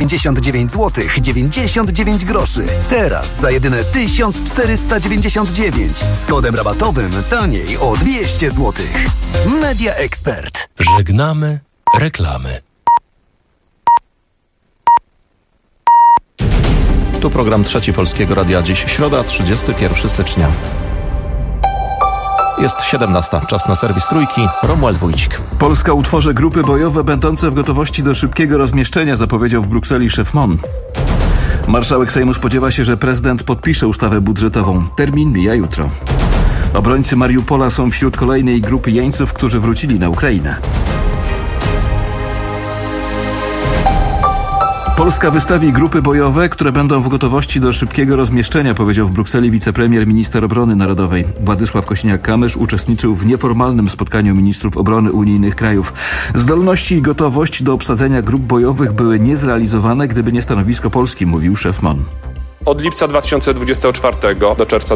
499 zł 99 groszy. Teraz za jedyne 1499. Z kodem rabatowym taniej o 200 zł. Media Expert. Żegnamy reklamy. Tu program Trzeci Polskiego Radia. Dziś środa, 31 stycznia. Jest 17. Czas na serwis Trójki. Romuald Wójcik. Polska utworzy grupy bojowe będące w gotowości do szybkiego rozmieszczenia, zapowiedział w Brukseli szef MON. Marszałek Sejmu spodziewa się, że prezydent podpisze ustawę budżetową. Termin mija jutro. Obrońcy Mariupola są wśród kolejnej grupy jeńców, którzy wrócili na Ukrainę. Polska wystawi grupy bojowe, które będą w gotowości do szybkiego rozmieszczenia, powiedział w Brukseli wicepremier, minister obrony narodowej. Władysław Kosiniak-Kamysz uczestniczył w nieformalnym spotkaniu ministrów obrony unijnych krajów. Zdolności i gotowość do obsadzenia grup bojowych były niezrealizowane, gdyby nie stanowisko Polski, mówił szef MON. Od lipca 2024 do czerwca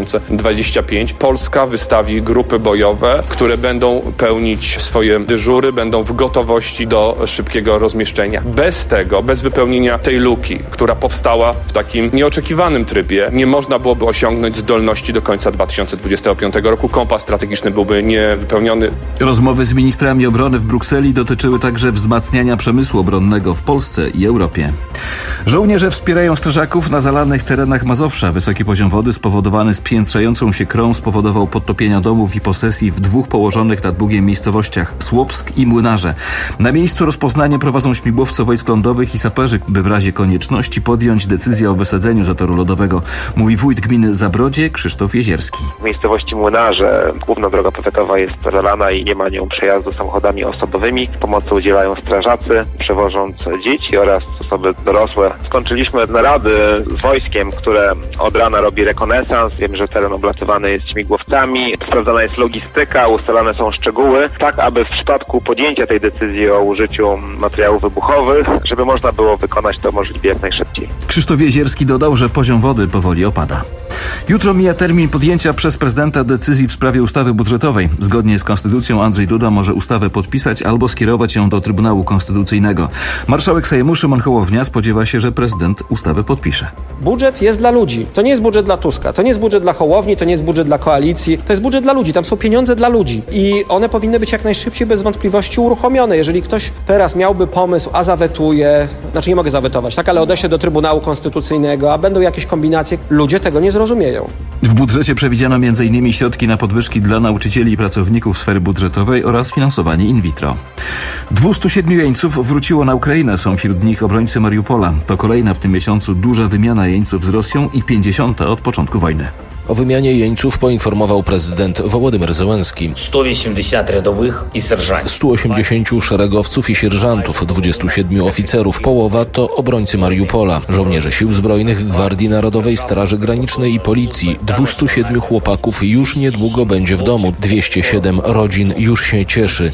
2025 Polska wystawi grupy bojowe, które będą pełnić swoje dyżury, będą w gotowości do szybkiego rozmieszczenia. Bez wypełnienia tej luki, która powstała w takim nieoczekiwanym trybie, nie można byłoby osiągnąć zdolności do końca 2025 roku. Kompas strategiczny byłby niewypełniony. Rozmowy z ministrami obrony w Brukseli dotyczyły także wzmacniania przemysłu obronnego w Polsce i Europie. Żołnierze wspierają strażaków na zalanych terenach Mazowsza. Wysoki poziom wody spowodowany spiętrzającą się krą spowodował podtopienia domów i posesji w dwóch położonych nad Bugiem miejscowościach: Słupsk i Młynarze. Na miejscu rozpoznanie prowadzą śmigłowce wojsk lądowych i saperzy, by w razie konieczności podjąć decyzję o wysadzeniu zatoru lodowego, mówi wójt gminy Zabrodzie Krzysztof Jezierski. W miejscowości Młynarze główna droga powiatowa jest zalana i nie ma nią przejazdu samochodami osobowymi. Pomocy udzielają strażacy, przewożąc dzieci oraz osoby dorosłe. Skończyliśmy narady z wojskiem, które od rana robi rekonesans. Wiemy, że teren oblatywany jest śmigłowcami. Sprawdzana jest logistyka, ustalane są szczegóły, tak aby w przypadku podjęcia tej decyzji o użyciu materiałów wybuchowych, żeby można było wykonać to możliwie jak najszybciej. Krzysztof Jezierski dodał, że poziom wody powoli opada. Jutro mija termin podjęcia przez prezydenta decyzji w sprawie ustawy budżetowej. Zgodnie z konstytucją Andrzej Duda może ustawę podpisać albo skierować ją do Trybunału Konstytucyjnego. Marszałek Sejmu Szymon Hołownia spodziewa się, że prezydent ustawę podpisze. Budżet jest dla ludzi. To nie jest budżet dla Tuska. To nie jest budżet dla Hołowni, to nie jest budżet dla koalicji. To jest budżet dla ludzi. Tam są pieniądze dla ludzi. I one powinny być jak najszybciej, bez wątpliwości uruchomione. Jeżeli ktoś teraz miałby pomysł, a zawetuje, znaczy nie mogę zawetować, tak, ale odeślę do Trybunału Konstytucyjnego, a będą jakieś kombinacje, ludzie tego nie zrozumieją. W budżecie przewidziano m.in. środki na podwyżki dla nauczycieli i pracowników sfery budżetowej oraz finansowanie in vitro. 207 jeńców wróciło na Ukrainę. Są wśród nich obrońcy Mariupola. To kolejna w tym miesiącu duża wymiana jeńców z Rosją i 50. od początku wojny. O wymianie jeńców poinformował prezydent Wołodymyr Zełenski. 180 ryadowych i sierżantów. 180 szeregowców i sierżantów, 27 oficerów, połowa to obrońcy Mariupola, żołnierze Sił Zbrojnych, Gwardii Narodowej, Straży Granicznej i Policji. 207 chłopaków już niedługo będzie w domu. 207 rodzin już się cieszy.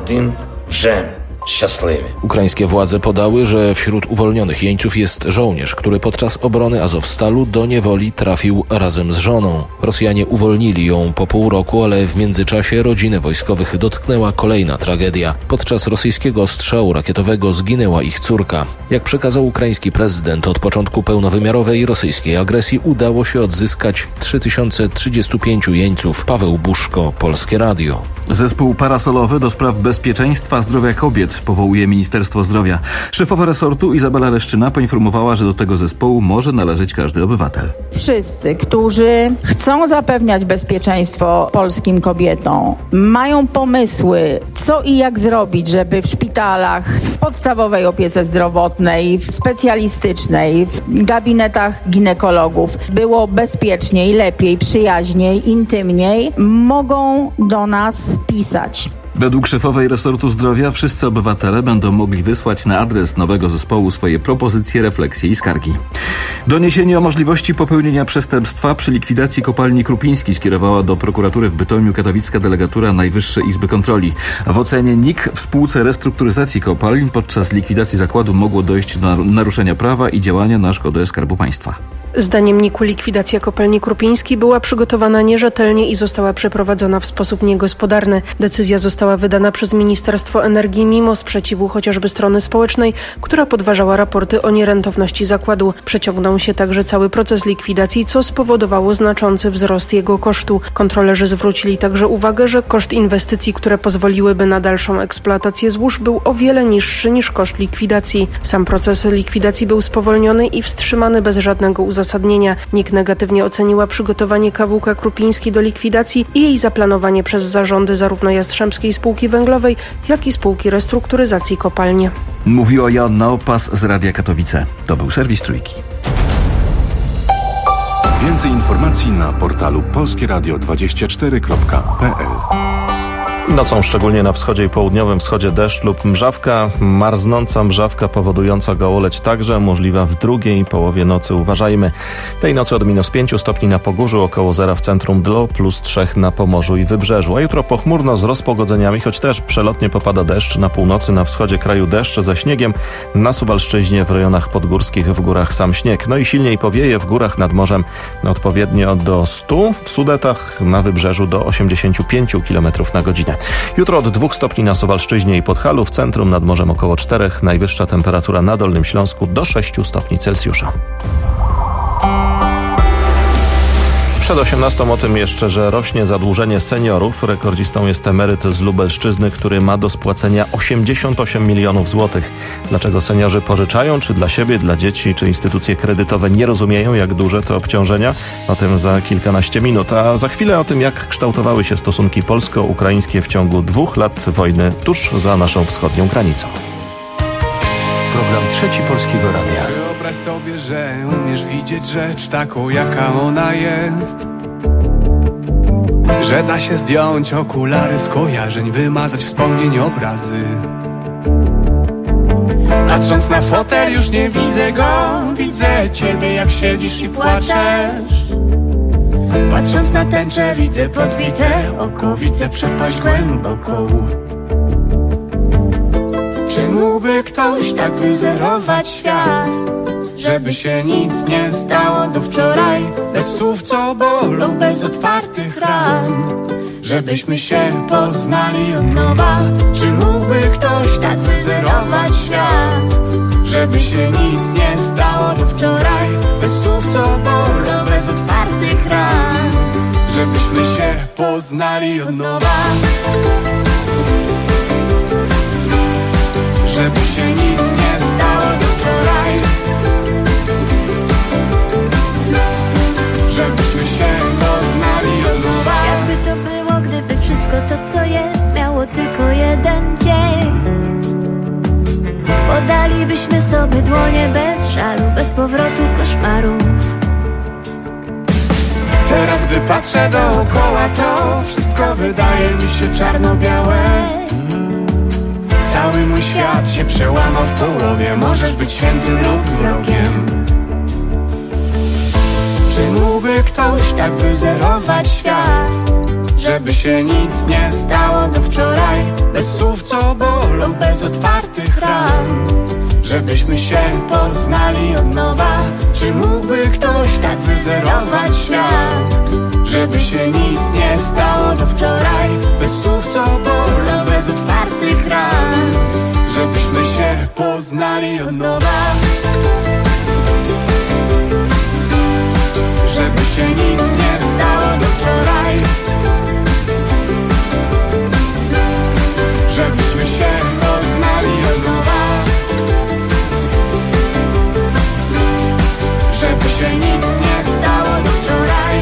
Ukraińskie władze podały, że wśród uwolnionych jeńców jest żołnierz, który podczas obrony Azowstalu do niewoli trafił razem z żoną. Rosjanie uwolnili ją po pół roku, ale w międzyczasie rodziny wojskowych dotknęła kolejna tragedia. Podczas rosyjskiego ostrzału rakietowego zginęła ich córka. Jak przekazał ukraiński prezydent, od początku pełnowymiarowej rosyjskiej agresji udało się odzyskać 3035 jeńców. Paweł Buszko, Polskie Radio. Zespół parasolowy do spraw bezpieczeństwa zdrowia kobiet powołuje Ministerstwo Zdrowia. Szefowa resortu Izabela Leszczyna poinformowała, że do tego zespołu może należeć każdy obywatel. Wszyscy, którzy chcą zapewniać bezpieczeństwo polskim kobietom, mają pomysły, co i jak zrobić, żeby w szpitalach, w podstawowej opiece zdrowotnej, w specjalistycznej, w gabinetach ginekologów było bezpieczniej, lepiej, przyjaźniej, intymniej, mogą do nas pisać. Według szefowej resortu zdrowia wszyscy obywatele będą mogli wysłać na adres nowego zespołu swoje propozycje, refleksje i skargi. Doniesienie o możliwości popełnienia przestępstwa przy likwidacji kopalni Krupiński skierowała do prokuratury w Bytomiu katowicka delegatura Najwyższej Izby Kontroli. W ocenie NIK w spółce restrukturyzacji kopalń podczas likwidacji zakładu mogło dojść do naruszenia prawa i działania na szkodę Skarbu Państwa. Zdaniem NIK-u likwidacja kopalni Krupiński była przygotowana nierzetelnie i została przeprowadzona w sposób niegospodarny. Decyzja została wydana przez Ministerstwo Energii mimo sprzeciwu chociażby strony społecznej, która podważała raporty o nierentowności zakładu. Przeciągnął się także cały proces likwidacji, co spowodowało znaczący wzrost jego kosztu. Kontrolerzy zwrócili także uwagę, że koszt inwestycji, które pozwoliłyby na dalszą eksploatację złóż, był o wiele niższy niż koszt likwidacji. Sam proces likwidacji był spowolniony i wstrzymany bez żadnego uzasadnienia. NIK negatywnie oceniła przygotowanie KWK Krupiński do likwidacji i jej zaplanowanie przez zarządy zarówno Jastrzębskiej Spółki Węglowej, jak i Spółki Restrukturyzacji Kopalni. Mówiła Joanna Opas z Radia Katowice. To był serwis Trójki. Więcej informacji na portalu polskieradio24.pl. Nocą szczególnie na wschodzie i południowym wschodzie deszcz lub mrzawka. Marznąca mrzawka powodująca gołoleć także możliwa w drugiej połowie nocy. Uważajmy. Tej nocy od -5 stopni na Pogórzu, około 0 w centrum do +3 na Pomorzu i Wybrzeżu. A jutro pochmurno z rozpogodzeniami, choć też przelotnie popada deszcz. Na północy, na wschodzie kraju deszcz ze śniegiem. Na Suwalszczyźnie, w rejonach podgórskich, w górach sam śnieg. No i silniej powieje w górach nad morzem odpowiednio do 100, w Sudetach, na Wybrzeżu do 85 km na godzinę. Jutro od 2 stopni na Suwalszczyźnie i Podhalu, w centrum nad morzem około 4, najwyższa temperatura na Dolnym Śląsku do 6 stopni Celsjusza. Przed 18 o tym jeszcze, że rośnie zadłużenie seniorów. Rekordzistą jest emeryt z Lubelszczyzny, który ma do spłacenia 88 milionów złotych. Dlaczego seniorzy pożyczają? Czy dla siebie, dla dzieci, czy instytucje kredytowe nie rozumieją, jak duże to obciążenia? O tym za kilkanaście minut. A za chwilę o tym, jak kształtowały się stosunki polsko-ukraińskie w ciągu 2 lat wojny tuż za naszą wschodnią granicą. Program Trzeci Polskiego Radia. Wyobraź sobie, że umiesz widzieć rzecz taką, jaka ona jest. Że da się zdjąć okulary skojarzeń, wymazać wspomnień obrazy. Patrząc na fotel już nie widzę go, widzę ciebie jak siedzisz i płaczesz. Patrząc na tęczę widzę podbite oko, widzę przepaść głęboką. Czy mógłby ktoś tak wyzerować świat, żeby się nic nie stało do wczoraj? Bez słów co bolą, bez otwartych ran, żebyśmy się poznali od nowa. Czy mógłby ktoś tak wyzerować świat, żeby się nic nie stało do wczoraj? Bez słów co bolą, bez otwartych ran, żebyśmy się poznali od nowa. Żeby się nic nie stało do wczoraj, żebyśmy się poznali od nowa. Jakby to było, gdyby wszystko to co jest miało tylko jeden dzień. Podalibyśmy sobie dłonie bez żalu, bez powrotu koszmarów. Teraz gdy patrzę dookoła, to wszystko wydaje mi się czarno-białe. Cały mój świat się przełamał w połowie. Możesz być świętym lub wrogiem. Czy mógłby ktoś tak wyzerować świat, żeby się nic nie stało do wczoraj? Bez słów co bolą, bez otwartych ran, żebyśmy się poznali od nowa. Czy mógłby ktoś tak wyzerować świat, żeby się nic nie stało do wczoraj? Bez słów co bolą, bez otwartych ran, żebyśmy się poznali od nowa. Żeby się nic nie stało do wczoraj, żebyśmy się poznali od nowa. Żeby się nic nie stało do wczoraj.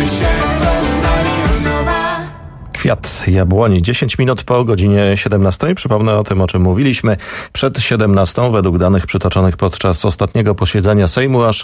żeby się poznali od nowa. Kwiat jabłoni. 10 minut po godzinie 17. Przypomnę o tym, o czym mówiliśmy. Przed 17 według danych przytoczonych podczas ostatniego posiedzenia Sejmu aż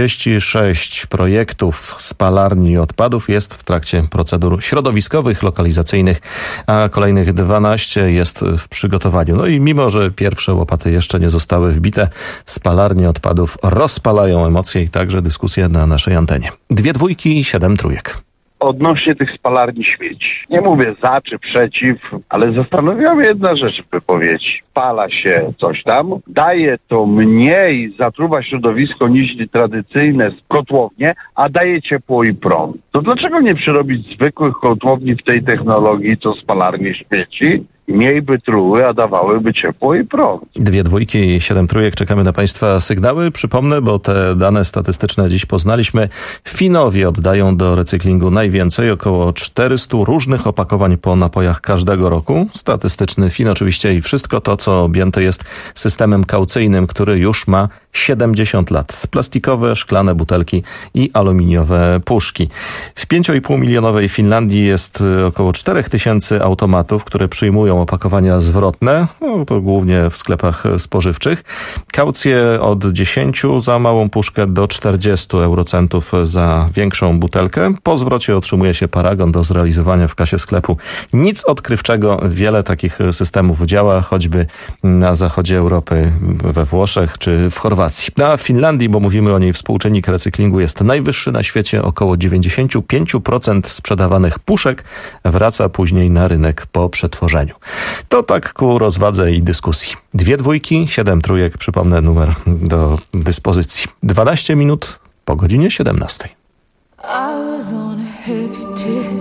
36 projektów spalarni odpadów jest w trakcie procedur środowiskowych, lokalizacyjnych, a kolejnych 12 jest w przygotowaniu. No i mimo, że pierwsze łopaty jeszcze nie zostały wbite, spalarnie odpadów rozpalają emocje i także dyskusje na naszej antenie. 2 dwójki i 7 trójek. Odnośnie tych spalarni śmieci. Nie mówię za czy przeciw, ale zastanawia mnie jedna rzecz w wypowiedzi. Pala się coś tam, daje to mniej, zatruwa środowisko niż tradycyjne kotłownie, a daje ciepło i prąd. To dlaczego nie przerobić zwykłych kotłowni w tej technologii, to spalarnie śmieci? Mniej by truły, a dawałyby ciepło i prąd. 2 dwójki i 7 trójek. Czekamy na Państwa sygnały. Przypomnę, bo te dane statystyczne dziś poznaliśmy. Finowie oddają do recyklingu najwięcej, około 400 różnych opakowań po napojach każdego roku. Statystyczny Fin oczywiście i wszystko to, co objęte jest systemem kaucyjnym, który już ma 70 lat. Plastikowe, szklane butelki i aluminiowe puszki. W 5,5 milionowej Finlandii jest około 4000 automatów, które przyjmują opakowania zwrotne, no to głównie w sklepach spożywczych. Kaucje od 10 za małą puszkę do 40 eurocentów za większą butelkę. Po zwrocie otrzymuje się paragon do zrealizowania w kasie sklepu. Nic odkrywczego, wiele takich systemów działa, choćby na zachodzie Europy, we Włoszech czy w Chorwacji. A w Finlandii, bo mówimy o niej, współczynnik recyklingu jest najwyższy na świecie. Około 95% sprzedawanych puszek wraca później na rynek po przetworzeniu. To tak ku rozwadze i dyskusji. 2 dwójki, 7 trójek, przypomnę numer do dyspozycji. 12 minut po godzinie 17. I was on a heavy tip,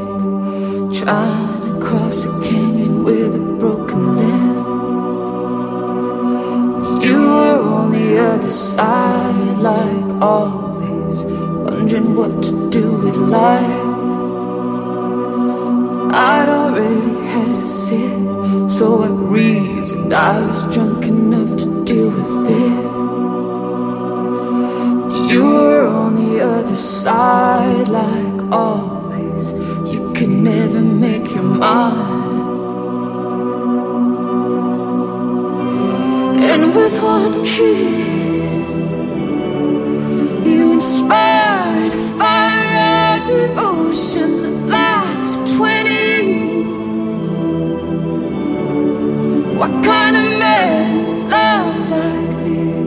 trying to cross a canyon with a broken limb. You were on the other side, like always, wondering what to do with life. I'd already had a sip, so I reasoned I was drunk enough to deal with it. You were on the other side, like always, you could never make your mind. And with one kiss, you inspired a fire of devotion that lasts for 20 years. What kind of man loves like this?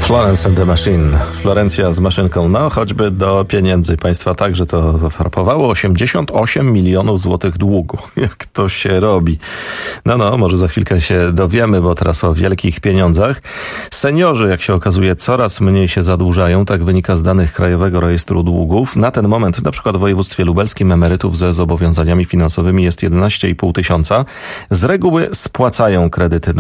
Florence and the Machine. Florencja z maszynką, choćby do pieniędzy. Państwa także to zafarbowało. 88 milionów złotych długu. Jak to się robi? Może za chwilkę się dowiemy, bo teraz o wielkich pieniądzach. Seniorzy, jak się okazuje, coraz mniej się zadłużają. Tak wynika z danych Krajowego Rejestru Długów. Na ten moment, na przykład w województwie lubelskim, emerytów ze zobowiązaniami finansowymi jest 11,5 tysiąca. Z reguły spłacają kredyty.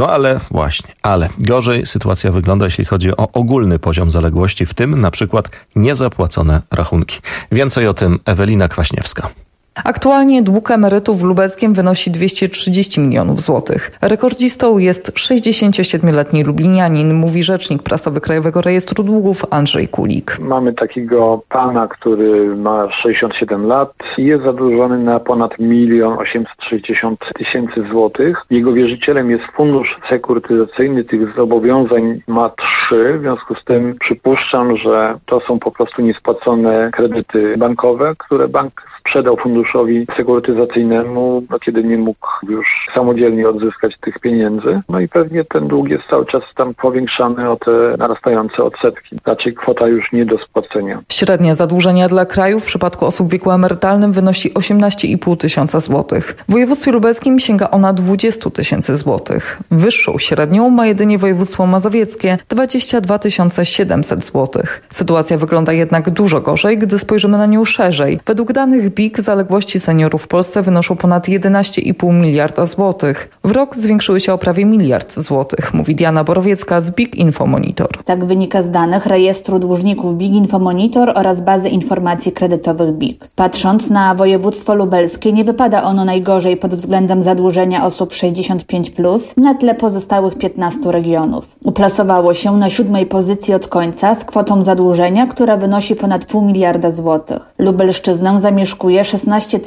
Ale gorzej sytuacja wygląda, jeśli chodzi o ogólny poziom zaległości, w tym na przykład niezapłacone rachunki. Więcej o tym Ewelina Kwaśniewska. Aktualnie dług emerytów w Lubelskiem wynosi 230 milionów złotych. Rekordzistą jest 67-letni lublinianin, mówi rzecznik prasowy Krajowego Rejestru Długów Andrzej Kulik. Mamy takiego pana, który ma 67 lat i jest zadłużony na ponad 1 860 000 złotych. Jego wierzycielem jest fundusz sekurytyzacyjny, tych zobowiązań ma 3, w związku z tym przypuszczam, że to są po prostu niespłacone kredyty bankowe, które bank sprzedał funduszowi sekurytyzacyjnemu, kiedy nie mógł już samodzielnie odzyskać tych pieniędzy. I pewnie ten dług jest cały czas tam powiększany o te narastające odsetki. Raczej kwota już nie do spłacenia. Średnia zadłużenia dla kraju w przypadku osób w wieku emerytalnym wynosi 18,5 tysiąca złotych. W województwie lubelskim sięga ona 20 tysięcy złotych. Wyższą średnią ma jedynie województwo mazowieckie 22 700 złotych. Sytuacja wygląda jednak dużo gorzej, gdy spojrzymy na nią szerzej. Według danych BIK zaległości seniorów w Polsce wynoszą ponad 11,5 miliarda złotych. W rok zwiększyły się o prawie 1 miliard złotych, mówi Diana Borowiecka z BIK Infomonitor. Tak wynika z danych Rejestru Dłużników BIK Infomonitor oraz bazy informacji kredytowych BIK. Patrząc na województwo lubelskie, nie wypada ono najgorzej pod względem zadłużenia osób 65+, na tle pozostałych 15 regionów. Uplasowało się na 7. pozycji od końca z kwotą zadłużenia, która wynosi ponad 0,5 miliarda złotych. Lubelszczyznę zamieszkuje 16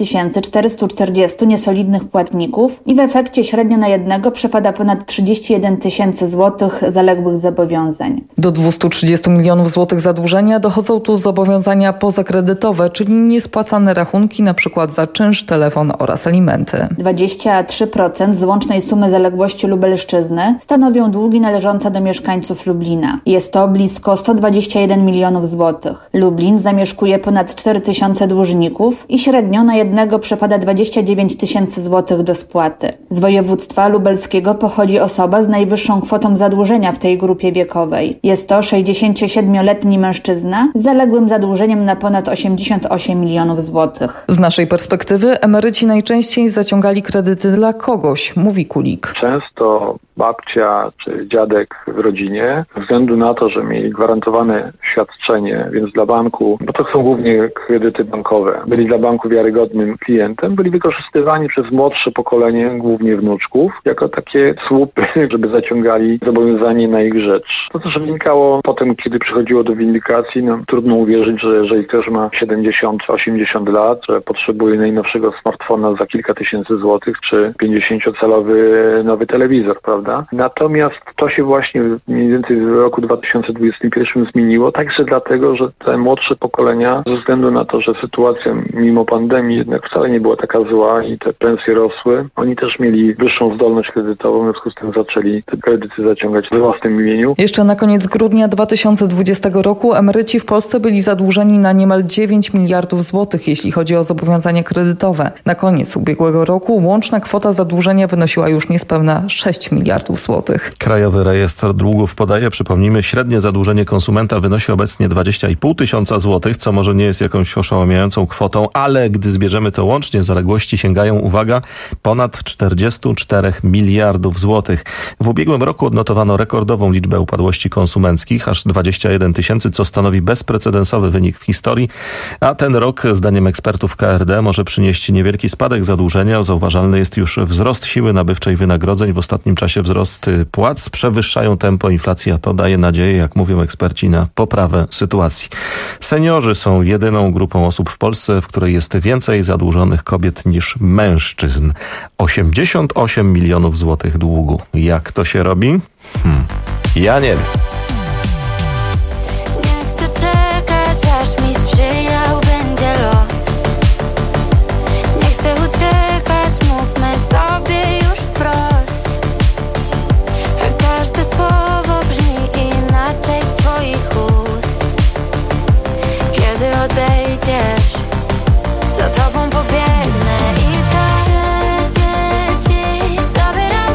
440 niesolidnych płatników i w efekcie średnio na jednego przypada ponad 31 tysięcy złotych zaległych zobowiązań. Do 230 milionów złotych zadłużenia dochodzą tu zobowiązania pozakredytowe, czyli niespłacane rachunki, np. za czynsz, telefon oraz alimenty. 23% z łącznej sumy zaległości Lubelszczyzny stanowią długi należące do mieszkańców Lublina. Jest to blisko 121 milionów złotych. Lublin zamieszkuje ponad 4 tysiące dłużników i średnio na jednego przypada 29 tysięcy złotych do spłaty. Z województwa lubelskiego pochodzi osoba z najwyższą kwotą zadłużenia w tej grupie wiekowej. Jest to 67-letni mężczyzna z zaległym zadłużeniem na ponad 88 milionów złotych. Z naszej perspektywy emeryci najczęściej zaciągali kredyty dla kogoś, mówi Kulik. Często babcia czy dziadek w rodzinie, ze względu na to, że mieli gwarantowane świadczenie, więc dla banku, bo to są głównie kredyty bankowe, byli dla banku wiarygodnym klientem, byli wykorzystywani przez młodsze pokolenie, głównie wnuczków, jako takie słupy, żeby zaciągali zobowiązanie na ich rzecz. To też wynikało potem, kiedy przychodziło do windykacji, trudno uwierzyć, że jeżeli ktoś ma 70-80 lat, że potrzebuje najnowszego smartfona za kilka tysięcy złotych, czy 50-calowy nowy telewizor, prawda? Natomiast to się właśnie mniej więcej w roku 2021 zmieniło, także dlatego, że te młodsze pokolenia, ze względu na to, że sytuacja mimo pandemii jednak wcale nie była taka zła i te pensje rosły, oni też mieli wyższą zdolność kredytową, w związku z tym zaczęli te kredyty zaciągać we własnym imieniu. Jeszcze na koniec grudnia 2020 roku emeryci w Polsce byli zadłużeni na niemal 9 miliardów złotych, jeśli chodzi o zobowiązania kredytowe. Na koniec ubiegłego roku łączna kwota zadłużenia wynosiła już niespełna 6 miliardów złotych. Krajowy Rejestr Długów podaje, przypomnijmy, średnie zadłużenie konsumenta wynosi obecnie 20,5 tysiąca złotych, co może nie jest jakąś oszałamiającą kwotą, ale gdy zbierzemy to łącznie, zaległości sięgają, uwaga, ponad 44 miliardów złotych. W ubiegłym roku odnotowano rekordową liczbę upadłości konsumenckich, aż 21 tysięcy, co stanowi bezprecedensowy wynik w historii, a ten rok, zdaniem ekspertów KRD, może przynieść niewielki spadek zadłużenia. Zauważalny jest już wzrost siły nabywczej wynagrodzeń. W ostatnim czasie wzrosty płac przewyższają tempo inflacji, a to daje nadzieję, jak mówią eksperci, na poprawę sytuacji. Seniorzy są jedyną grupą osób w Polsce, w której jest więcej zadłużonych kobiet niż mężczyzn. 88 milionów złotych długu. Jak to się robi? Ja nie wiem. Każde słowo brzmi inaczej z twojej odejdziesz, za tobą pobiegnę i tak ciebie dziś zabieram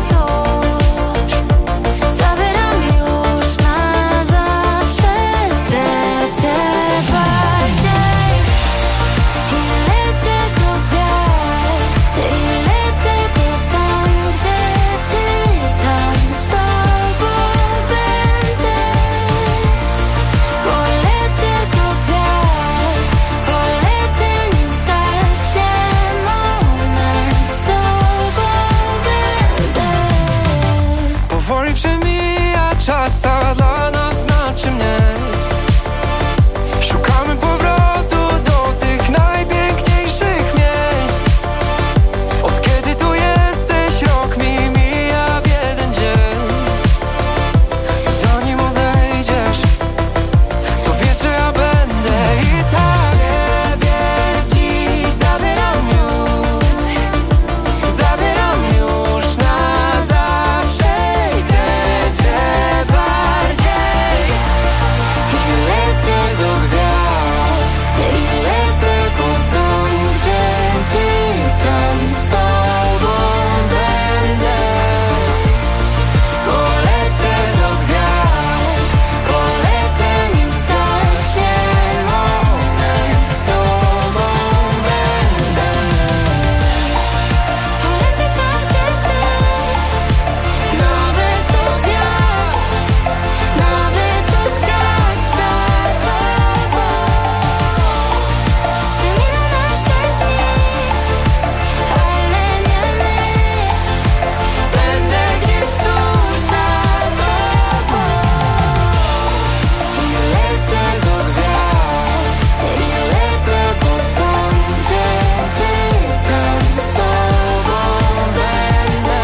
już na zawsze. Chcę cię bardziej i lecę do gwiazd, i lecę do tam, gdzie ty, tam z tobą będę. Polecę do gwiazd, polecę nim zgaśnie moment, z tobą będę. Powoli przemija czas, a dla nas znaczy mniej. Szukamy powrotu do tych najpiękniejszych miejsc. Od kiedy tu jesteś, rok mi mija w jeden dzień. Zanim odejdziesz, to wiesz, że ja będę i tak ciebie dziś zabieram już na zawsze. Chcę cię bardziej I lecę do gwiazd, i lecę po tam, gdzie ty, tam z tobą będę. Polecę do gwiazd, polecę nim zgaśnie moment, z tobą będę. Polecę tam, gdzie ty, nawet do gwiazd, nawet do gwiazd za tobą. Przeminą nasze dni, ale nie my. Będę gdzieś tuż za tobą. I lecę do gwiazd, i lecę po tam, gdzie ty, tam z tobą będę.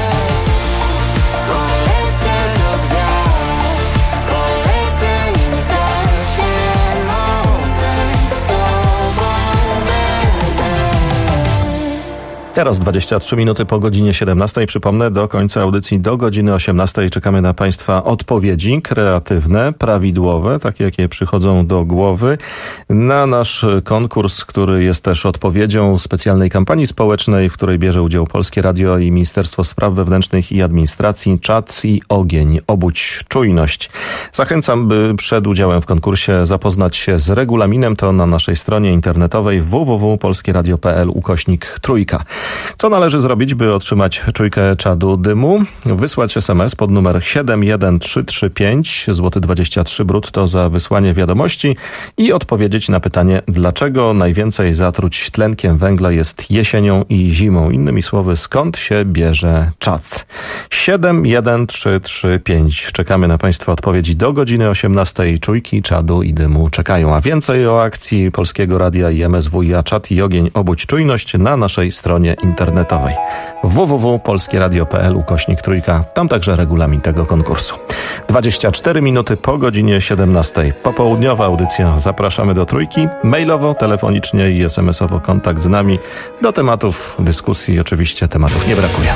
Polecę do gwiazd, polecę nim zgaśnie moment, z tobą będę. Teraz 23 minuty po godzinie 17. Przypomnę, do końca audycji do godziny 18 czekamy na Państwa odpowiedzi kreatywne, prawidłowe, takie jakie przychodzą do głowy, na nasz konkurs, który jest też odpowiedzią specjalnej kampanii społecznej, w której bierze udział Polskie Radio i Ministerstwo Spraw Wewnętrznych i Administracji. Czad i ogień. Obudź czujność. Zachęcam, by przed udziałem w konkursie zapoznać się z regulaminem. To na naszej stronie internetowej www.polskieradio.pl/3. Co należy zrobić, by otrzymać czujkę czadu dymu? Wysłać SMS pod numer 71335, złoty 23 brutto za wysłanie wiadomości i odpowiedzieć na pytanie, dlaczego najwięcej zatruć tlenkiem węgla jest jesienią i zimą. Innymi słowy, skąd się bierze czad? 71335. Czekamy na Państwa odpowiedzi do godziny 18. Czujki czadu i dymu czekają. A więcej o akcji Polskiego Radia i MSWiA Czad i ogień obudź czujność na naszej stronie internetowej www.polskieradio.pl/3. Tam także regulamin tego konkursu. 24 minuty po godzinie 17. Popołudniowa audycja. Zapraszamy do Trójki. Mailowo, telefonicznie i SMS-owo kontakt z nami. Do tematów dyskusji oczywiście tematów nie brakuje.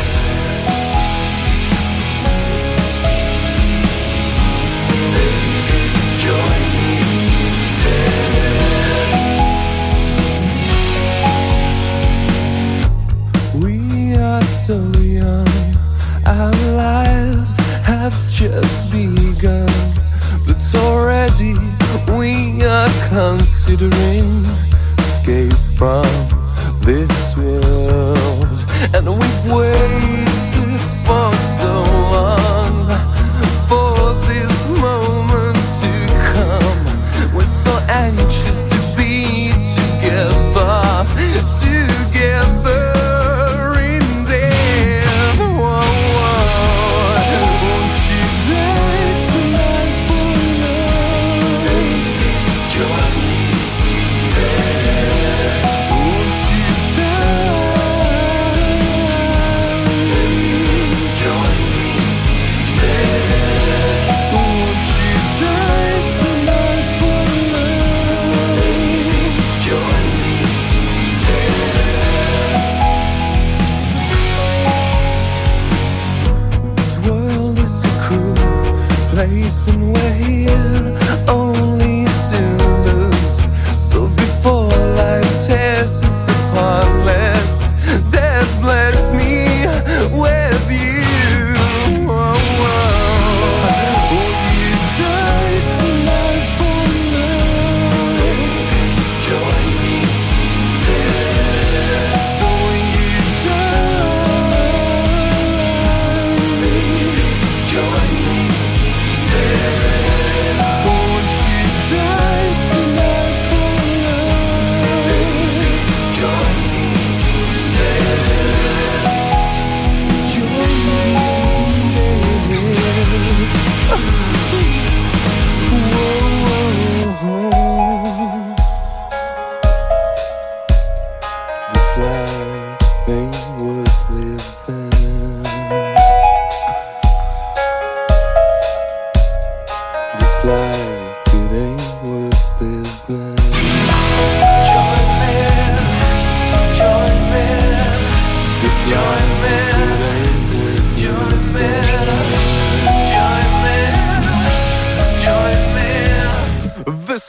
Just begun, but already we are considering escape from this world, and we've waited for so long for this moment to come. We're so anxious to be together in death. Whoa, whoa.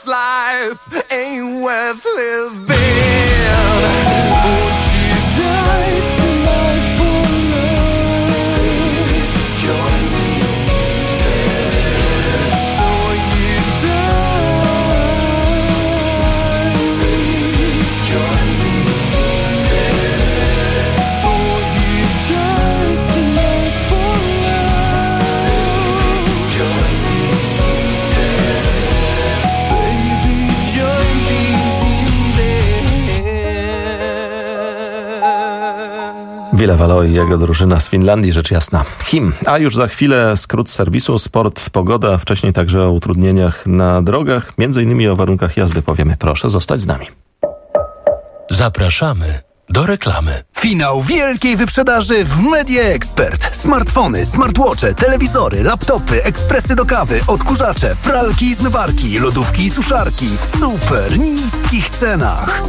life ain't worth living. Won't you die tonight for love? Join me before you die. Join me before you die tonight for love. Join me. Ville Valo i jego drużyna z Finlandii, rzecz jasna. Him. A już za chwilę skrót serwisu, sport, pogoda, wcześniej także o utrudnieniach na drogach, między innymi o warunkach jazdy powiemy. Proszę zostać z nami. Zapraszamy do reklamy. Finał wielkiej wyprzedaży w Media Expert. Smartfony, smartwatche, telewizory, laptopy, ekspresy do kawy, odkurzacze, pralki i zmywarki, lodówki i suszarki w super niskich cenach.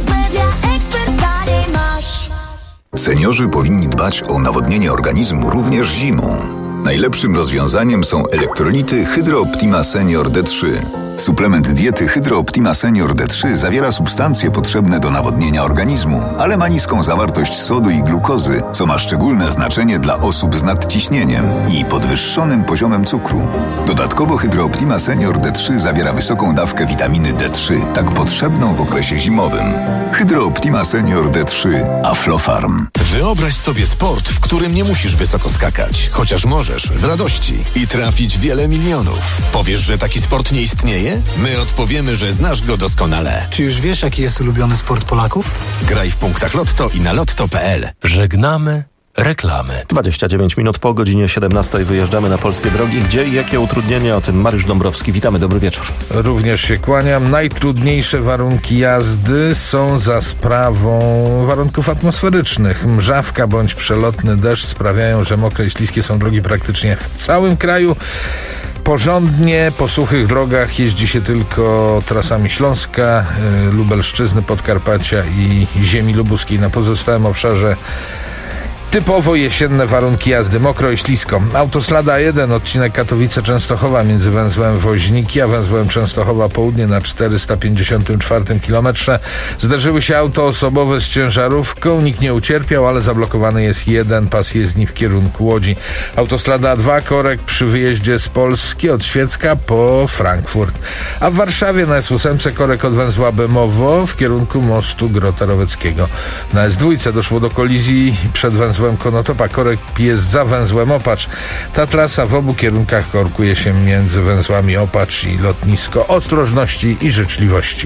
Seniorzy powinni dbać o nawodnienie organizmu również zimą. Najlepszym rozwiązaniem są elektrolity Hydro Optima Senior D3. Suplement diety Hydro Optima Senior D3 zawiera substancje potrzebne do nawodnienia organizmu, ale ma niską zawartość sodu i glukozy, co ma szczególne znaczenie dla osób z nadciśnieniem i podwyższonym poziomem cukru. Dodatkowo Hydro Optima Senior D3 zawiera wysoką dawkę witaminy D3, tak potrzebną w okresie zimowym. Hydro Optima Senior D3 Aflofarm. Wyobraź sobie sport, w którym nie musisz wysoko skakać, chociaż możesz z radości i trafić wiele milionów. Powiesz, że taki sport nie istnieje? My odpowiemy, że znasz go doskonale. Czy już wiesz, jaki jest ulubiony sport Polaków? Graj w punktach Lotto i na lotto.pl. Żegnamy reklamy. 29 minut po godzinie 17 wyjeżdżamy na polskie drogi. Gdzie i jakie utrudnienia? O tym Mariusz Dąbrowski. Witamy, dobry wieczór. Również się kłaniam. Najtrudniejsze warunki jazdy są za sprawą warunków atmosferycznych. Mrzawka bądź przelotny deszcz sprawiają, że mokre i śliskie są drogi praktycznie w całym kraju. Porządnie po suchych drogach jeździ się tylko trasami Śląska, Lubelszczyzny, Podkarpacia i ziemi lubuskiej. Na pozostałym obszarze typowo jesienne warunki jazdy, mokro i ślisko. Autostrada A1, odcinek Katowice-Częstochowa między węzłem Woźniki a węzłem Częstochowa Południe na 454 kilometrze. Zderzyły się auto osobowe z ciężarówką, nikt nie ucierpiał, ale zablokowany jest jeden pas jezdni w kierunku Łodzi. Autostrada A2, korek przy wyjeździe z Polski od Świecka po Frankfurt. A w Warszawie na S8 korek od węzła Bemowo w kierunku mostu Grota Roweckiego. Na S2 doszło do kolizji przed węzłem Konotopa, korek jest za węzłem Opacz. Ta trasa w obu kierunkach korkuje się między węzłami Opacz i lotnisko. Ostrożności i życzliwości.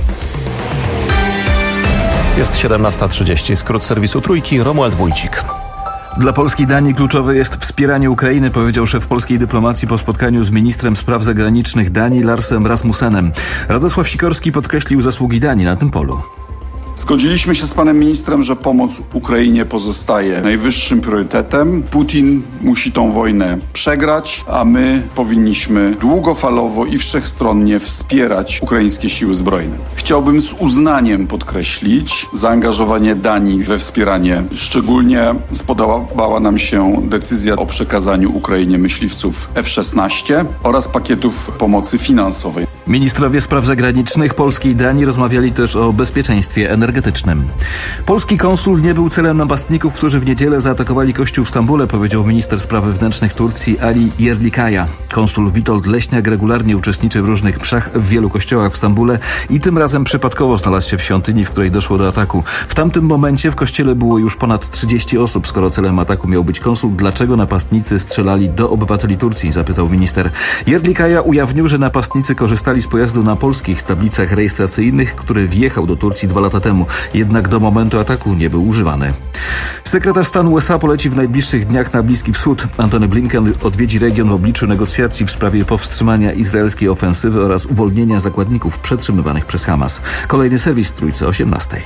Jest 17:30. Skrót serwisu Trójki, Romuald Wójcik. Dla Polski i Danii kluczowe jest wspieranie Ukrainy, powiedział szef polskiej dyplomacji po spotkaniu z ministrem spraw zagranicznych Danii Larsem Rasmussenem. Radosław Sikorski podkreślił zasługi Danii na tym polu. Zgodziliśmy się z panem ministrem, że pomoc Ukrainie pozostaje najwyższym priorytetem. Putin musi tą wojnę przegrać, a my powinniśmy długofalowo i wszechstronnie wspierać ukraińskie siły zbrojne. Chciałbym z uznaniem podkreślić zaangażowanie Danii we wspieranie. Szczególnie spodobała nam się decyzja o przekazaniu Ukrainie myśliwców F-16 oraz pakietów pomocy finansowej. Ministrowie spraw zagranicznych Polski i Danii rozmawiali też o bezpieczeństwie energetycznym. Polski konsul nie był celem napastników, którzy w niedzielę zaatakowali kościół w Stambule, powiedział minister spraw wewnętrznych Turcji Ali Yerlikaya. Konsul Witold Leśniak regularnie uczestniczy w różnych mszach w wielu kościołach w Stambule i tym razem przypadkowo znalazł się w świątyni, w której doszło do ataku. W tamtym momencie w kościele było już ponad 30 osób. Skoro celem ataku miał być konsul, dlaczego napastnicy strzelali do obywateli Turcji? Zapytał minister. Yerlikaya ujawnił, że napastnicy korzystali z pojazdu na polskich tablicach rejestracyjnych, który wjechał do Turcji 2 lata temu. Jednak do momentu ataku nie był używany. Sekretarz stanu USA poleci w najbliższych dniach na Bliski Wschód. Antony Blinken odwiedzi region w obliczu negocjacji w sprawie powstrzymania izraelskiej ofensywy oraz uwolnienia zakładników przetrzymywanych przez Hamas. Kolejny serwis w Trójce 18.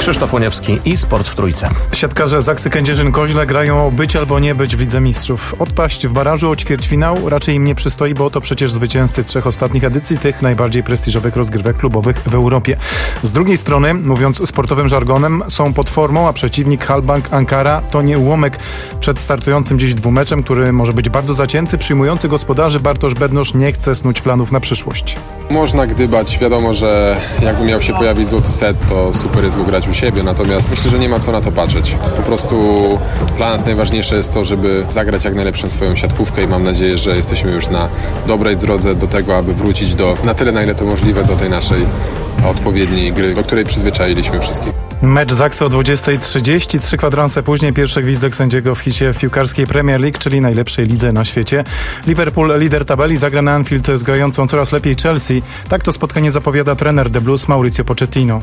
Krzysztof Łoniewski i Sport w Trójce. Siatkarze Zaksy Kędzierzyn-Koźle grają o być albo nie być w Lidze Mistrzów. Odpaść w barażu o ćwierćfinał raczej im nie przystoi, bo to przecież zwycięzcy 3 ostatnich edycji tych najbardziej prestiżowych rozgrywek klubowych w Europie. Z drugiej strony, mówiąc sportowym żargonem, są pod formą, a przeciwnik Halbank Ankara to nie ułamek. Przed startującym dziś dwumeczem, który może być bardzo zacięty, przyjmujący gospodarzy Bartosz Bednosz nie chce snuć planów na przyszłość. Można gdybać, wiadomo, że jakby miał się pojawić złoty set, to super jest go grać u siebie, natomiast myślę, że nie ma co na to patrzeć. Po prostu dla nas najważniejsze jest to, żeby zagrać jak najlepszą swoją siatkówkę i mam nadzieję, że jesteśmy już na dobrej drodze do tego, aby wrócić na tyle, na ile to możliwe, do tej naszej odpowiedniej gry, do której przyzwyczailiśmy wszystkich. Mecz Zaksy o 20:30, 3 kwadranse później pierwszy gwizdek sędziego w hicie w piłkarskiej Premier League, czyli najlepszej lidze na świecie. Liverpool, lider tabeli, zagra na Anfield z grającą coraz lepiej Chelsea. Tak to spotkanie zapowiada trener The Blues Mauricio Pochettino.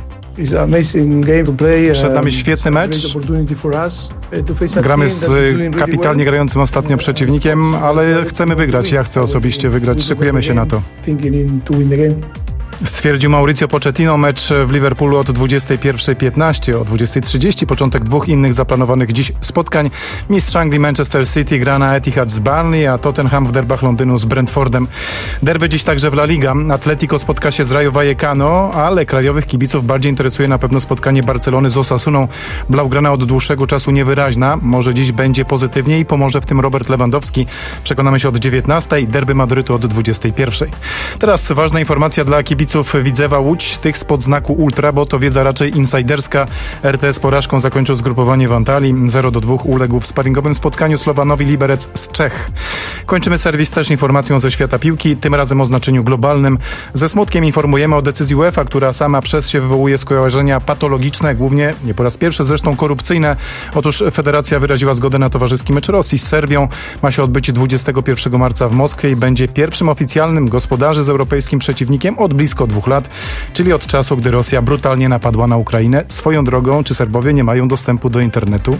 Przed nami świetny mecz. Gramy z kapitalnie grającym ostatnio przeciwnikiem, ale chcemy wygrać. Ja chcę osobiście wygrać. Szykujemy się na to. Stwierdził Mauricio Pochettino. Mecz w Liverpoolu od 21:15, o 20:30 początek 2 innych zaplanowanych dziś spotkań. Mistrz Anglii Manchester City gra na Etihad z Burnley, a Tottenham w derbach Londynu z Brentfordem. Derby dziś także w La Liga. Atletico spotka się z Rayo Vallecano, ale krajowych kibiców bardziej interesuje na pewno spotkanie Barcelony z Osasuną. Blaugrana od dłuższego czasu niewyraźna. Może dziś będzie pozytywnie i pomoże w tym Robert Lewandowski. Przekonamy się od 19:00, derby Madrytu od 21:00. Teraz ważna informacja dla kibiców Widzewa Łódź, tych spod znaku Ultra, bo to wiedza raczej insajderska. RTS porażką zakończył zgrupowanie w Antalii. 0-2 uległ w sparingowym spotkaniu Slowanowi Liberec z Czech. Kończymy serwis też informacją ze świata piłki, tym razem o znaczeniu globalnym. Ze smutkiem informujemy o decyzji UEFA, która sama przez się wywołuje skojarzenia patologiczne, głównie, nie po raz pierwszy zresztą, korupcyjne. Otóż federacja wyraziła zgodę na towarzyski mecz Rosji z Serbią. Ma się odbyć 21 marca w Moskwie i będzie pierwszym oficjalnym gospodarzy z europejskim przeciwnikiem od blisko 2 lat, czyli od czasu, gdy Rosja brutalnie napadła na Ukrainę. Swoją drogą, czy Serbowie nie mają dostępu do internetu?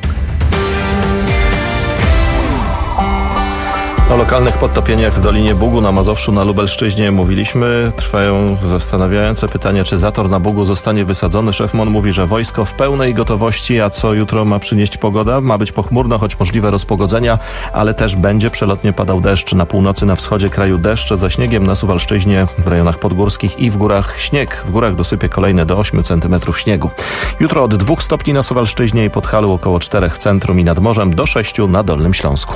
O lokalnych podtopieniach w Dolinie Bugu na Mazowszu na Lubelszczyźnie mówiliśmy. Trwają zastanawiające pytania, czy zator na Bugu zostanie wysadzony. Szef MON mówi, że wojsko w pełnej gotowości. A co jutro ma przynieść pogoda? Ma być pochmurno, choć możliwe rozpogodzenia, ale też będzie przelotnie padał deszcz. Na północy, na wschodzie kraju deszcz, za śniegiem na Suwalszczyźnie, w rejonach podgórskich i w górach śnieg. W górach dosypie kolejne do 8 cm śniegu. Jutro od 2 stopni na Suwalszczyźnie i Podhalu, około 4 w centrum i nad morzem, do 6 na Dolnym Śląsku.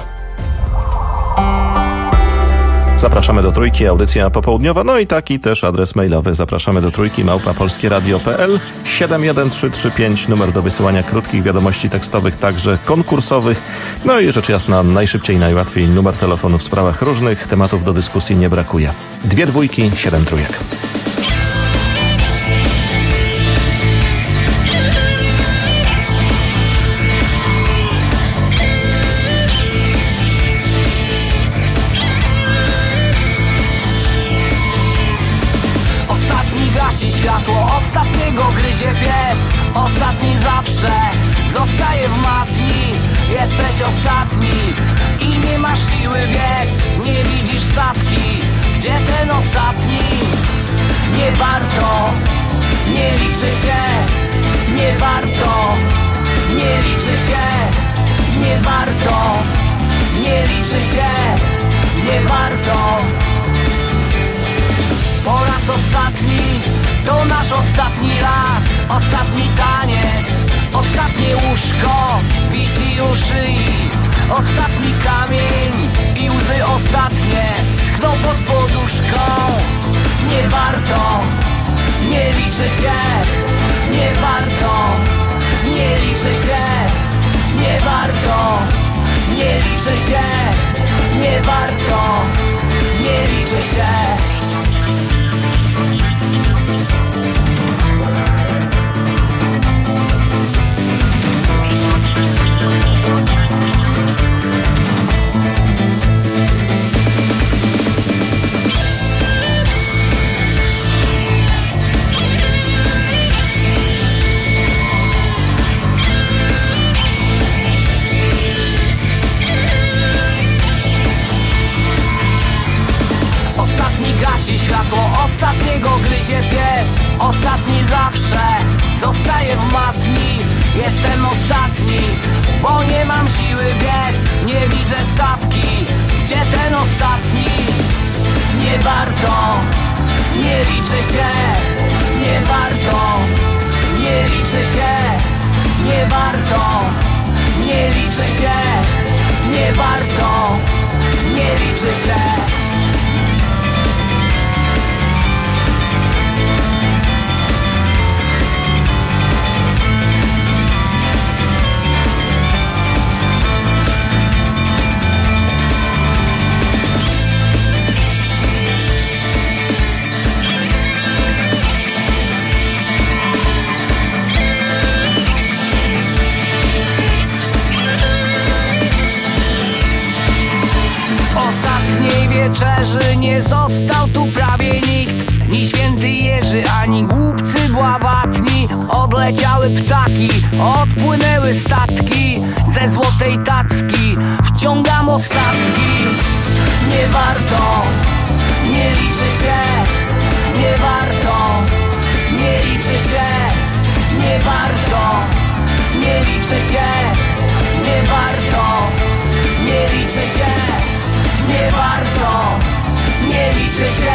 Zapraszamy do Trójki, audycja popołudniowa, no i taki też adres mailowy. Zapraszamy do Trójki, @polskieradio.pl, 71335, numer do wysyłania krótkich wiadomości tekstowych, także konkursowych. No i rzecz jasna, najszybciej, najłatwiej, numer telefonu w sprawach różnych, tematów do dyskusji nie brakuje. 2 dwójki, 7 trójek. Światło ostatniego gryzie pies, ostatni zawsze zostaje w matni. Jesteś ostatni i nie masz siły biec, nie widzisz stawki, gdzie ten ostatni? Nie warto, nie liczy się, nie warto, nie liczy się, nie warto, nie liczy się, nie warto. Po raz ostatni, to nasz ostatni raz, ostatni taniec, ostatnie łóżko wisi u szyi, ostatni kamień i łzy ostatnie schną pod poduszką. Nie warto, nie liczy się, nie warto, nie liczy się, nie warto, nie liczy się, nie warto, nie liczy się. siły biec, nie widzę stawki. Gdzie ten ostatni? Nie warto, nie liczy się. Nie warto, nie liczy się. Nie warto, nie liczy się. Nie warto, nie liczy się. Ostatniej wieczerzy nie został tu prawie nikt. Ni święty Jerzy, ani głupcy bławatni. Odleciały ptaki, odpłynęły statki. Ze złotej tacki wciągam ostatki. Nie warto, nie liczy się. Nie warto, nie liczy się. Nie warto, nie liczy się. Nie warto, nie liczy się. Nie warto, nie liczy się.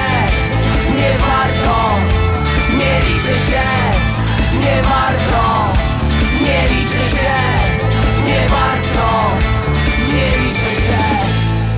Nie warto, nie liczy się. Nie warto, nie liczy się. Nie warto, nie liczy się.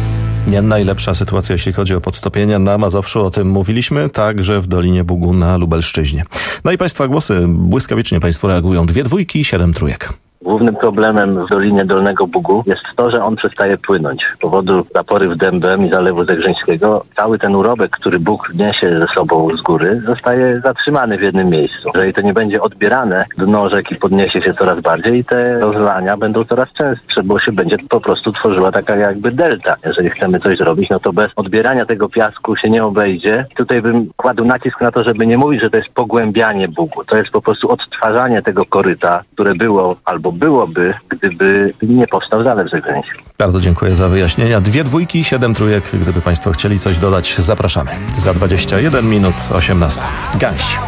Nie najlepsza sytuacja, jeśli chodzi o podtopienia na Mazowszu. O tym mówiliśmy, także w Dolinie Bugu na Lubelszczyźnie. No i Państwa głosy. Błyskawicznie Państwo reagują. 2 dwójki, 7 trójek. Głównym problemem w Dolinie Dolnego Bugu jest to, że on przestaje płynąć. Z powodu zapory Dębem i Zalewu Zegrzyńskiego cały ten urobek, który Bóg niesie ze sobą z góry, zostaje zatrzymany w jednym miejscu. Jeżeli to nie będzie odbierane, dno rzeki podniesie się coraz bardziej i te rozlania będą coraz częstsze, bo się będzie po prostu tworzyła taka jakby delta. Jeżeli chcemy coś zrobić, no to bez odbierania tego piasku się nie obejdzie. Tutaj bym kładł nacisk na to, żeby nie mówić, że to jest pogłębianie Bugu. To jest po prostu odtwarzanie tego koryta, które było albo byłoby, gdyby nie powstał Zalew Zegrzyński. Bardzo dziękuję za wyjaśnienia. 2 dwójki, 7 trójek. Gdyby Państwo chcieli coś dodać, zapraszamy. Za 21 minut 18. Gęś.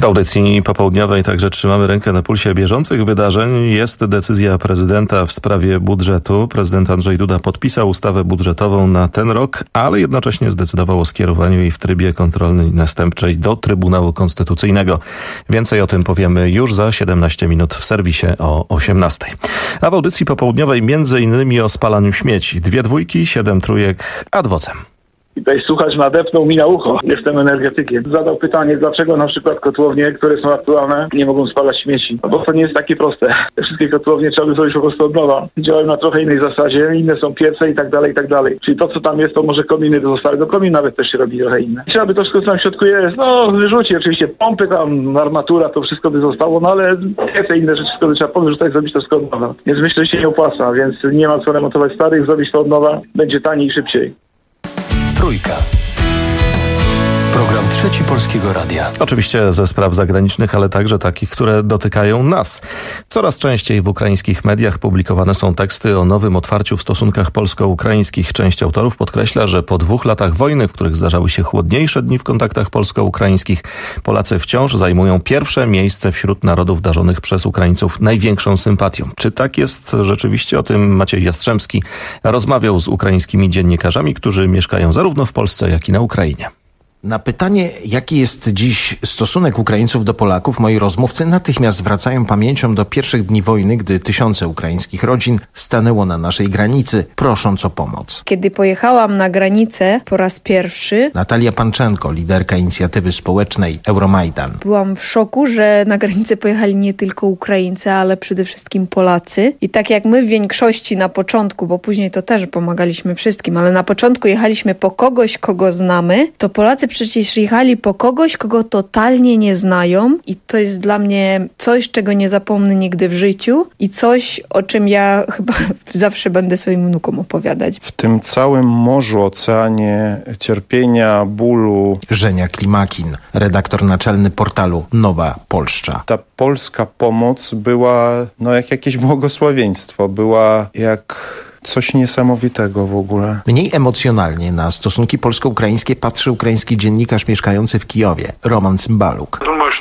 audycji popołudniowej także trzymamy rękę na pulsie bieżących wydarzeń. Jest decyzja prezydenta w sprawie budżetu. Prezydent Andrzej Duda podpisał ustawę budżetową na ten rok, ale jednocześnie zdecydował o skierowaniu jej w trybie kontrolnej następczej do Trybunału Konstytucyjnego. Więcej o tym powiemy już za 17 minut w serwisie o 18. A w audycji popołudniowej m.in. o spalaniu śmieci. 2 dwójki, 7 trójek ad vocem. I tutaj słuchacz nadepnął mi na ucho. Jestem energetykiem. Zadał pytanie, dlaczego na przykład kotłownie, które są aktualne, nie mogą spalać śmieci. No bo to nie jest takie proste. Te wszystkie kotłownie trzeba by zrobić po prostu od nowa. Działają na trochę innej zasadzie, inne są piece i tak dalej, i tak dalej. Czyli to, co tam jest, to może kominy zostały. Do komin nawet też się robi trochę inne. Trzeba by to wszystko, co tam w środku jest, wyrzucić. Oczywiście pompy tam, armatura, to wszystko by zostało, ale piece, inne rzeczy, wszystko by trzeba powyrzucać, zrobić to wszystko od nowa. Więc myślę, że się nie opłaca, więc nie ma co remontować starych, zrobić to od nowa. Będzie taniej i szybciej. Trójka. Program Trzeci Polskiego Radia. Oczywiście ze spraw zagranicznych, ale także takich, które dotykają nas. Coraz częściej w ukraińskich mediach publikowane są teksty o nowym otwarciu w stosunkach polsko-ukraińskich. Część autorów podkreśla, że po 2 latach wojny, w których zdarzały się chłodniejsze dni w kontaktach polsko-ukraińskich, Polacy wciąż zajmują pierwsze miejsce wśród narodów darzonych przez Ukraińców największą sympatią. Czy tak jest rzeczywiście? O tym Maciej Jastrzębski rozmawiał z ukraińskimi dziennikarzami, którzy mieszkają zarówno w Polsce, jak i na Ukrainie. Na pytanie, jaki jest dziś stosunek Ukraińców do Polaków, moi rozmówcy natychmiast wracają pamięcią do pierwszych dni wojny, gdy tysiące ukraińskich rodzin stanęło na naszej granicy, prosząc o pomoc. Kiedy pojechałam na granicę po raz pierwszy, Natalia Panczenko, liderka inicjatywy społecznej Euromajdan. Byłam w szoku, że na granicę pojechali nie tylko Ukraińcy, ale przede wszystkim Polacy. I tak jak my w większości na początku, bo później to też pomagaliśmy wszystkim, ale na początku jechaliśmy po kogoś, kogo znamy, to Polacy przecież jechali po kogoś, kogo totalnie nie znają i to jest dla mnie coś, czego nie zapomnę nigdy w życiu i coś, o czym ja chyba zawsze będę swoim wnukom opowiadać. W tym całym morzu, oceanie cierpienia, bólu. Żenia Klimakin, redaktor naczelny portalu Nowa Polszcza. Ta polska pomoc była jak jakieś błogosławieństwo, była jak coś niesamowitego w ogóle. Mniej emocjonalnie na stosunki polsko-ukraińskie patrzy ukraiński dziennikarz mieszkający w Kijowie, Roman Cymbaluk.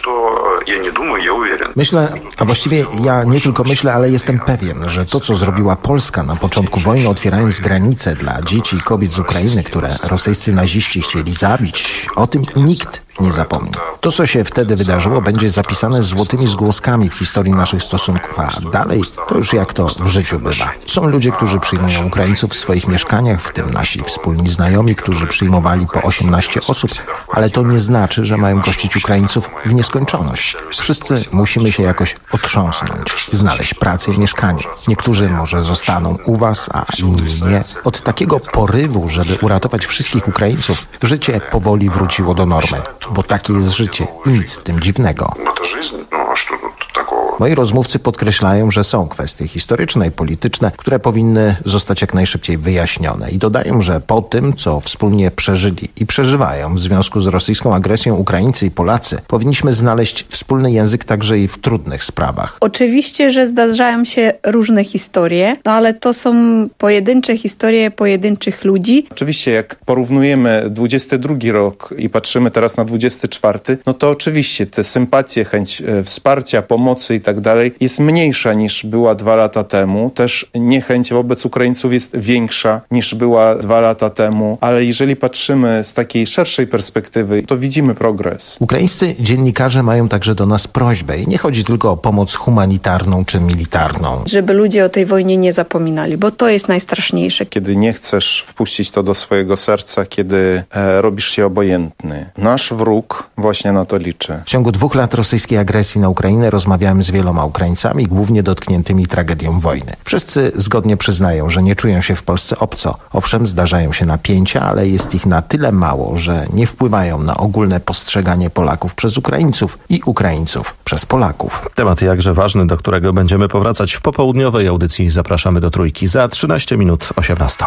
Myślę, a właściwie ja nie tylko myślę, ale jestem pewien, że to, co zrobiła Polska na początku wojny, otwierając granice dla dzieci i kobiet z Ukrainy, które rosyjscy naziści chcieli zabić, o tym nikt nie zapomni. To, co się wtedy wydarzyło, będzie zapisane złotymi zgłoskami w historii naszych stosunków, a dalej to już jak to w życiu bywa. Są ludzie, którzy przyjmują Ukraińców w swoich mieszkaniach, w tym nasi wspólni znajomi, którzy przyjmowali po 18 osób, ale to nie znaczy, że mają gościć Ukraińców w nieskończoność. Wszyscy musimy się jakoś otrząsnąć, znaleźć pracę i mieszkanie. Niektórzy może zostaną u was, a inni nie. Od takiego porywu, żeby uratować wszystkich Ukraińców, życie powoli wróciło do normy. Bo takie jest życie i nic w tym dziwnego. Moi rozmówcy podkreślają, że są kwestie historyczne i polityczne, które powinny zostać jak najszybciej wyjaśnione i dodają, że po tym, co wspólnie przeżyli i przeżywają w związku z rosyjską agresją Ukraińcy i Polacy, powinniśmy znaleźć wspólny język także i w trudnych sprawach. Oczywiście, że zdarzają się różne historie, ale to są pojedyncze historie pojedynczych ludzi. Oczywiście, jak porównujemy 22 rok i patrzymy teraz na 24, to oczywiście te sympatie, chęć wsparcia, pomocy i tak dalej jest mniejsza niż była 2 lata temu. Też niechęć wobec Ukraińców jest większa niż była 2 lata temu, ale jeżeli patrzymy z takiej szerszej perspektywy, to widzimy progres. Ukraińscy dziennikarze mają także do nas prośbę i nie chodzi tylko o pomoc humanitarną czy militarną. Żeby ludzie o tej wojnie nie zapominali, bo to jest najstraszniejsze. Kiedy nie chcesz wpuścić to do swojego serca, kiedy robisz się obojętny. Nasz wróg właśnie na to liczy. W ciągu 2 lat rosyjskiej agresji na Ukrainę rozmawiałem z wieloma Ukraińcami, głównie dotkniętymi tragedią wojny. Wszyscy zgodnie przyznają, że nie czują się w Polsce obco. Owszem, zdarzają się napięcia, ale jest ich na tyle mało, że nie wpływają na ogólne postrzeganie Polaków przez Ukraińców i Ukraińców przez Polaków. Temat jakże ważny, do którego będziemy powracać w popołudniowej audycji. Zapraszamy do Trójki za 13 minut 18.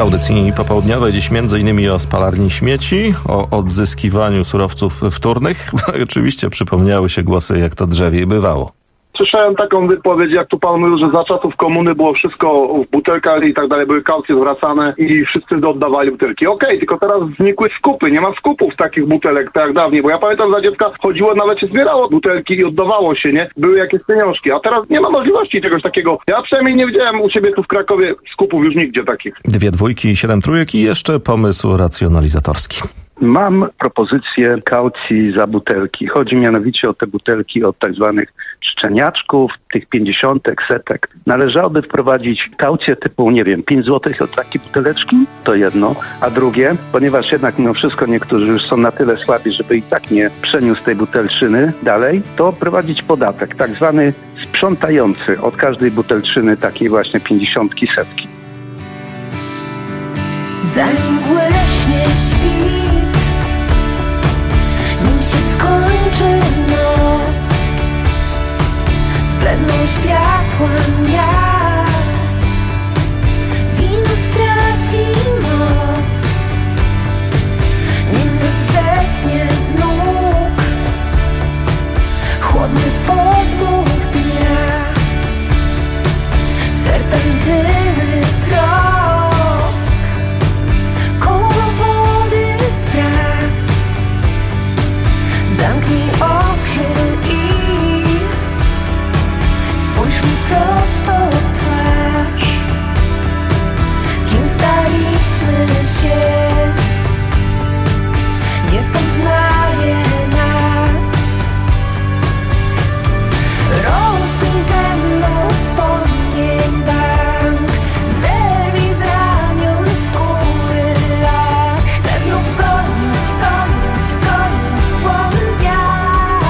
audycji popołudniowej dziś m.in. o spalarni śmieci, o odzyskiwaniu surowców wtórnych. No i oczywiście przypomniały się głosy, jak to drzewiej bywało. Słyszałem taką wypowiedź, jak tu pan mówił, że za czasów komuny było wszystko w butelkach i tak dalej, były kaucje zwracane i wszyscy oddawali butelki. Okej, tylko teraz znikły skupy, nie ma skupów takich butelek tak jak dawniej, bo ja pamiętam, za dziecka chodziło, nawet się zbierało butelki i oddawało się, nie? Były jakieś pieniążki, a teraz nie ma możliwości czegoś takiego. Ja przynajmniej nie widziałem u siebie tu w Krakowie skupów już nigdzie takich. 2 dwójki, 7 trójek i jeszcze pomysł racjonalizatorski. Mam propozycję kaucji za butelki. Chodzi mianowicie o te butelki od tak zwanych szczeniaczków, tych 50, setek. Należałoby wprowadzić kaucję typu, 5 zł od takiej buteleczki, to jedno. A drugie, ponieważ jednak mimo wszystko niektórzy już są na tyle słabi, żeby i tak nie przeniósł tej butelczyny dalej, to wprowadzić podatek, tak zwany sprzątający od każdej butelczyny, takiej właśnie 50, setki. Zanim błyśnie świt, nim się skończy noc, zbledną światła miast, wino straci moc, nim nas zetnie z nóg chłodny podmuch dnia, serpentyny trosk, koło wody sprawdź, zamknij oczy i spójrz mi prosto w twarz. Kim staliśmy się, nie poznaje nas. Rozpij ze mną wspomnień bank, zerwij z ramion skóry lat. Chcę znów gonić, gonić, gonić słowy wiatr.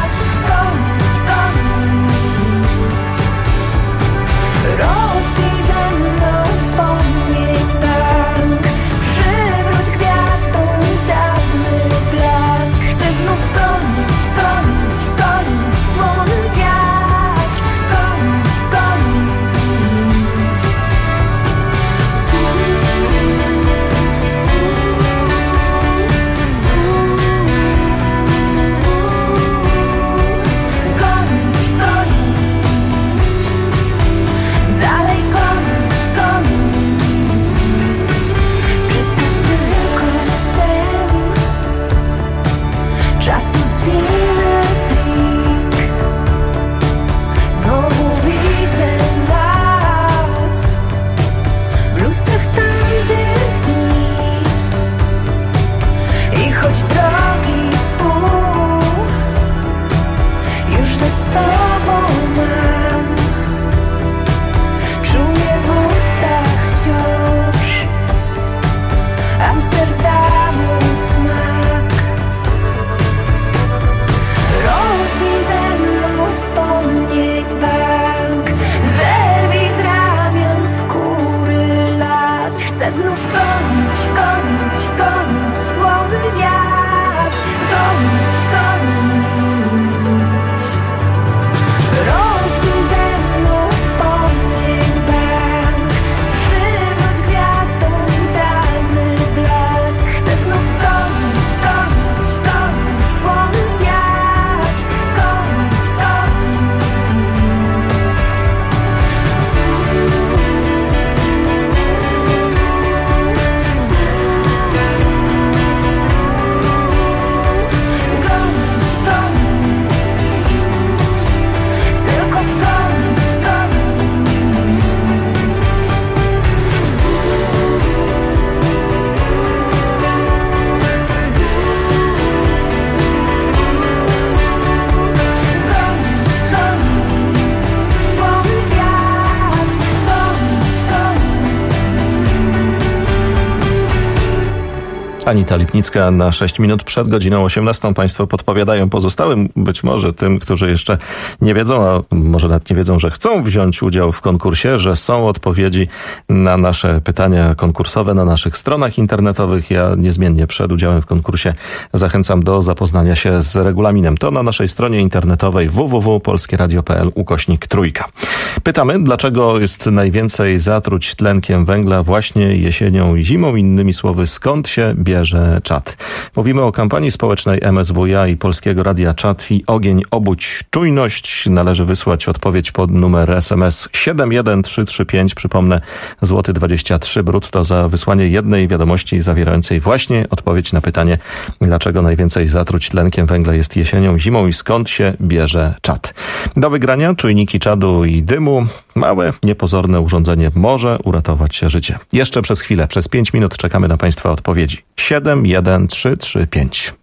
Anita Lipnicka na 6 minut przed godziną 18. Państwo podpowiadają pozostałym, być może tym, którzy jeszcze nie wiedzą, a może nawet nie wiedzą, że chcą wziąć udział w konkursie, że są odpowiedzi na nasze pytania konkursowe na naszych stronach internetowych. Ja niezmiennie przed udziałem w konkursie zachęcam do zapoznania się z regulaminem. To na naszej stronie internetowej www.polskieradio.pl/3. Pytamy, dlaczego jest najwięcej zatruć tlenkiem węgla właśnie jesienią i zimą? Innymi słowy, skąd się bierze czad? Mówimy o kampanii społecznej MSWiA i Polskiego Radia Czad i Ogień obudź czujność. Należy wysłać odpowiedź pod numer SMS 71335. Przypomnę, złoty 23 brutto za wysłanie jednej wiadomości zawierającej właśnie odpowiedź na pytanie, dlaczego najwięcej zatruć tlenkiem węgla jest jesienią, zimą i skąd się bierze czad. Do wygrania czujniki czadu i dymu. Małe, niepozorne urządzenie może uratować życie. Jeszcze przez chwilę, przez 5 minut czekamy na Państwa odpowiedzi. 71335.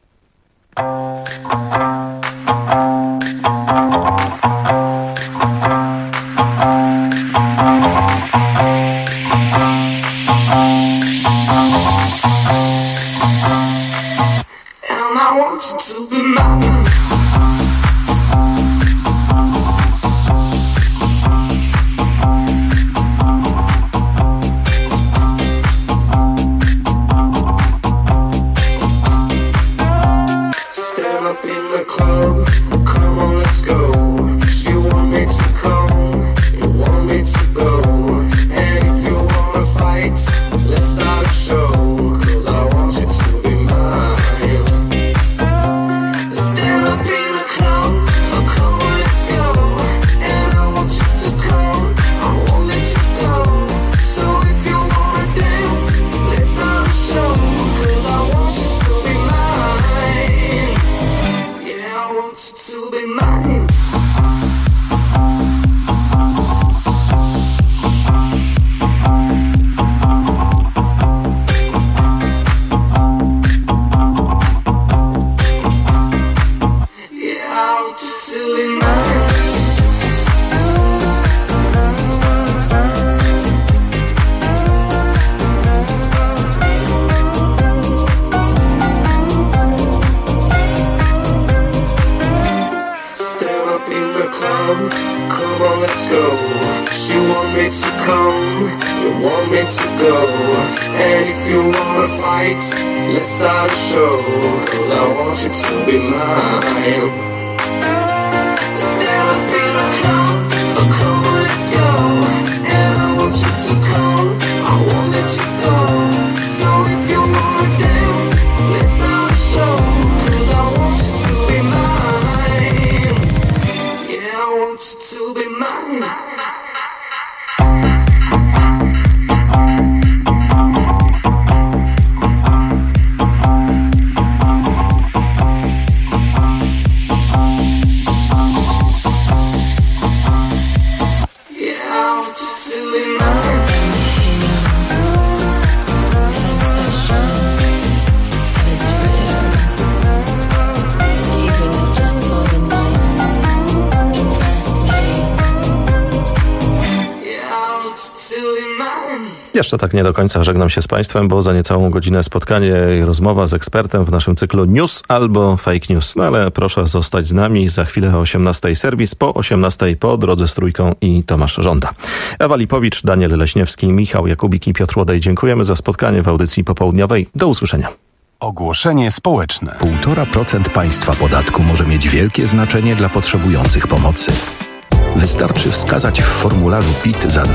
Jeszcze tak nie do końca żegnam się z Państwem, bo za niecałą godzinę spotkanie i rozmowa z ekspertem w naszym cyklu News albo Fake News. No ale proszę zostać z nami. Za chwilę o 18:00 serwis, po 18:00 po Drodze z Trójką i Tomasz Żąda. Ewa Lipowicz, Daniel Leśniewski, Michał Jakubik i Piotr Łodej. Dziękujemy za spotkanie w audycji popołudniowej. Do usłyszenia. Ogłoszenie społeczne. 1,5% państwa podatku może mieć wielkie znaczenie dla potrzebujących pomocy. Wystarczy wskazać w formularzu PIT za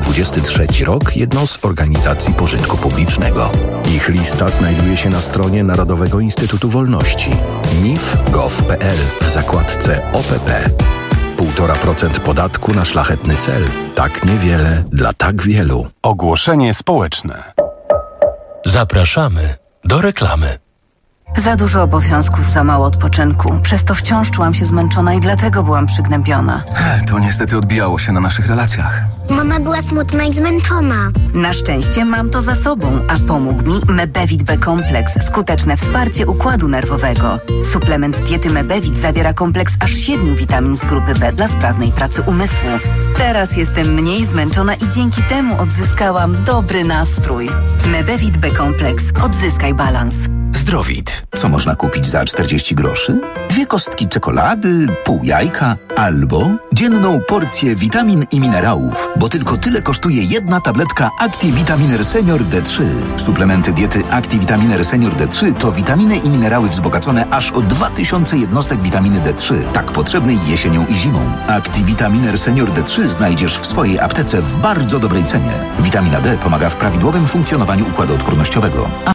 2023 rok jedną z organizacji pożytku publicznego. Ich lista znajduje się na stronie Narodowego Instytutu Wolności nif.gov.pl w zakładce OPP. 1,5% podatku na szlachetny cel. Tak niewiele dla tak wielu. Ogłoszenie społeczne. Zapraszamy do reklamy. Za dużo obowiązków, za mało odpoczynku. Przez to wciąż czułam się zmęczona i dlatego byłam przygnębiona. To niestety odbijało się na naszych relacjach. Mama była smutna i zmęczona. Na szczęście mam to za sobą, a pomógł mi Mebevit B-kompleks. Skuteczne wsparcie układu nerwowego. Suplement diety Mebevit zawiera kompleks aż 7 witamin z grupy B dla sprawnej pracy umysłu. Teraz jestem mniej zmęczona i dzięki temu odzyskałam dobry nastrój. Mebevit B-kompleks. Odzyskaj balans. Zdrowit. Co można kupić za 40 groszy? 2 kostki czekolady, pół jajka albo dzienną porcję witamin i minerałów, bo tylko tyle kosztuje jedna tabletka ActiVitaminer Senior D3. Suplementy diety ActiVitaminer Senior D3 to witaminy i minerały wzbogacone aż o 2000 jednostek witaminy D3, tak potrzebnej jesienią i zimą. ActiVitaminer Senior D3 znajdziesz w swojej aptece w bardzo dobrej cenie. Witamina D pomaga w prawidłowym funkcjonowaniu układu odpornościowego.